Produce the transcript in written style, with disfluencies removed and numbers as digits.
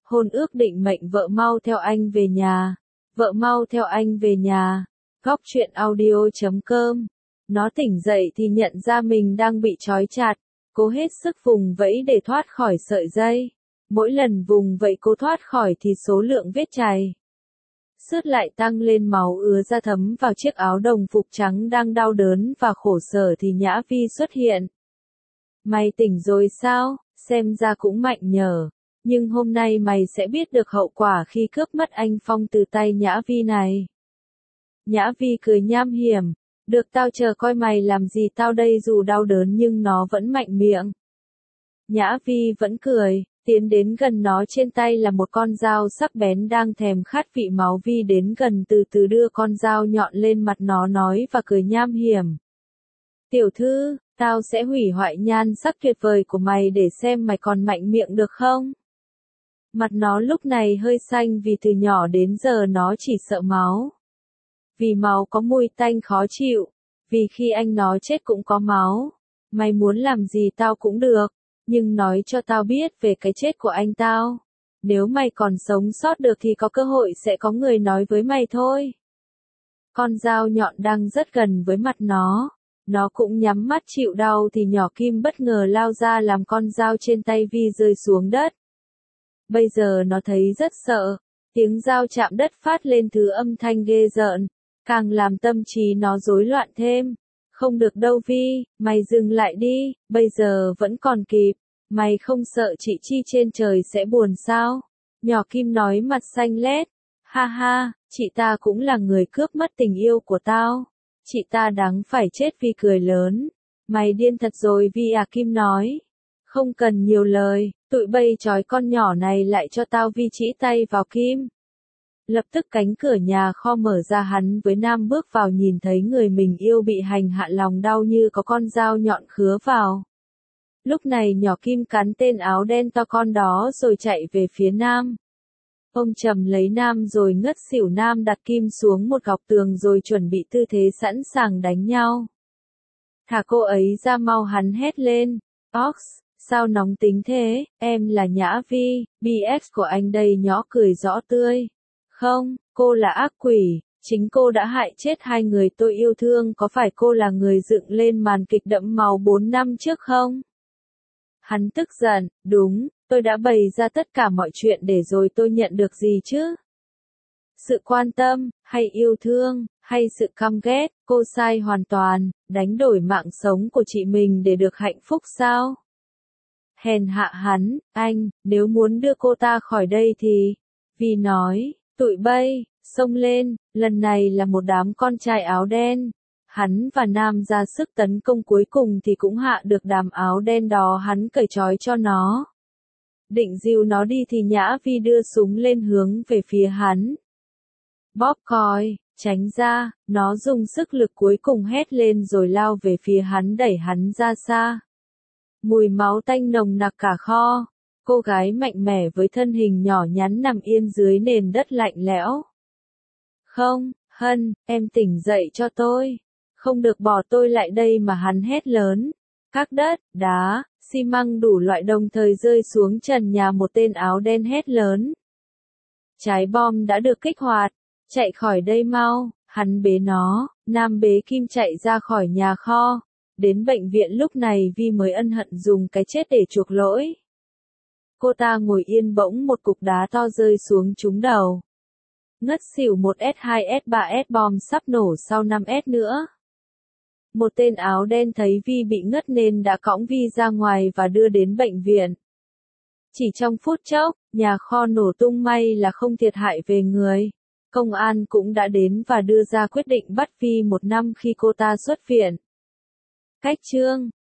Hôn ước định mệnh vợ mau theo anh về nhà. Vợ mau theo anh về nhà. Góc truyện audio.com. Nó tỉnh dậy thì nhận ra mình đang bị trói chặt. Cô hết sức vùng vẫy để thoát khỏi sợi dây. Mỗi lần vùng vẫy cô thoát khỏi thì số lượng vết chày xước lại tăng lên, máu ứa ra thấm vào chiếc áo đồng phục trắng đang đau đớn và khổ sở thì Nhã Vi xuất hiện. Mày tỉnh rồi sao? Xem ra cũng mạnh nhở. Nhưng hôm nay mày sẽ biết được hậu quả khi cướp mất anh Phong từ tay Nhã Vi này. Nhã Vi cười nham hiểm. Được, tao chờ coi mày làm gì tao đây. Dù đau đớn nhưng nó vẫn mạnh miệng. Nhã Vi vẫn cười. Tiến đến gần nó, trên tay là một con dao sắc bén đang thèm khát vị máu. Vi đến gần, từ từ đưa con dao nhọn lên mặt nó, nói và cười nham hiểm. Tiểu thư, tao sẽ hủy hoại nhan sắc tuyệt vời của mày để xem mày còn mạnh miệng được không? Mặt nó lúc này hơi xanh vì từ nhỏ đến giờ nó chỉ sợ máu. Vì máu có mùi tanh khó chịu. Vì khi anh nó chết cũng có máu. Mày muốn làm gì tao cũng được. Nhưng nói cho tao biết về cái chết của anh tao. Nếu mày còn sống sót được thì có cơ hội sẽ có người nói với mày thôi. Con dao nhọn đang rất gần với mặt nó. Nó cũng nhắm mắt chịu đau thì nhỏ Kim bất ngờ lao ra làm con dao trên tay Vi rơi xuống đất. Bây giờ nó thấy rất sợ. Tiếng dao chạm đất phát lên thứ âm thanh ghê rợn. Càng làm tâm trí nó rối loạn thêm. Không được đâu Vi, mày dừng lại đi, bây giờ vẫn còn kịp. Mày không sợ chị Chi trên trời sẽ buồn sao? Nhỏ Kim nói mặt xanh lét. Ha ha, chị ta cũng là người cướp mất tình yêu của tao. Chị ta đáng phải chết. Vi cười lớn. Mày điên thật rồi Vi à, Kim nói. Không cần nhiều lời, tụi bay trói con nhỏ này lại cho tao. Vi chỉ tay vào Kim. Lập tức cánh cửa nhà kho mở ra, hắn với Nam bước vào, nhìn thấy người mình yêu bị hành hạ, lòng đau như có con dao nhọn khứa vào. Lúc này nhỏ Kim cắn tên áo đen to con đó rồi chạy về phía Nam. Ông chầm lấy Nam rồi ngất xỉu. Nam đặt Kim xuống một góc tường rồi chuẩn bị tư thế sẵn sàng đánh nhau. Thả cô ấy ra mau, hắn hét lên. Ox, sao nóng tính thế, em là Nhã Vi, BX của anh đây. Nhỏ cười rõ tươi. Không, cô là ác quỷ, chính cô đã hại chết hai người tôi yêu thương. Có phải cô là người dựng lên màn kịch đẫm máu 4 năm trước không? Hắn tức giận. Đúng, tôi đã bày ra tất cả mọi chuyện để rồi tôi nhận được gì chứ? Sự quan tâm, hay yêu thương, hay sự căm ghét? Cô sai hoàn toàn, đánh đổi mạng sống của chị mình để được hạnh phúc sao? Hèn hạ hắn, anh, nếu muốn đưa cô ta khỏi đây thì... Vi nói. Tụi bay, xông lên, lần này là một đám con trai áo đen. Hắn và Nam ra sức tấn công, cuối cùng thì cũng hạ được đám áo đen đó. Hắn cởi trói cho nó. Định dìu nó đi thì Nhã Vi đưa súng lên hướng về phía hắn. Bóp còi, tránh ra, nó dùng sức lực cuối cùng hét lên rồi lao về phía hắn, đẩy hắn ra xa. Mùi máu tanh nồng nặc cả kho. Cô gái mạnh mẽ với thân hình nhỏ nhắn nằm yên dưới nền đất lạnh lẽo. Không, Hân, em tỉnh dậy cho tôi. Không được bỏ tôi lại đây mà, hắn hét lớn. Các đất, đá, xi măng đủ loại đồng thời rơi xuống trần nhà. Một tên áo đen hét lớn. Trái bom đã được kích hoạt. Chạy khỏi đây mau, hắn bế nó. Nam bế Kim chạy ra khỏi nhà kho. Đến bệnh viện lúc này Vi mới ân hận dùng cái chết để chuộc lỗi. Cô ta ngồi yên, bỗng một cục đá to rơi xuống trúng đầu. Ngất xỉu. 1S2 S3 S bom sắp nổ sau 5S nữa. Một tên áo đen thấy Vi bị ngất nên đã cõng Vi ra ngoài và đưa đến bệnh viện. Chỉ trong phút chốc, nhà kho nổ tung, may là không thiệt hại về người. Công an cũng đã đến và đưa ra quyết định bắt Vi 1 năm khi cô ta xuất viện. Cách chương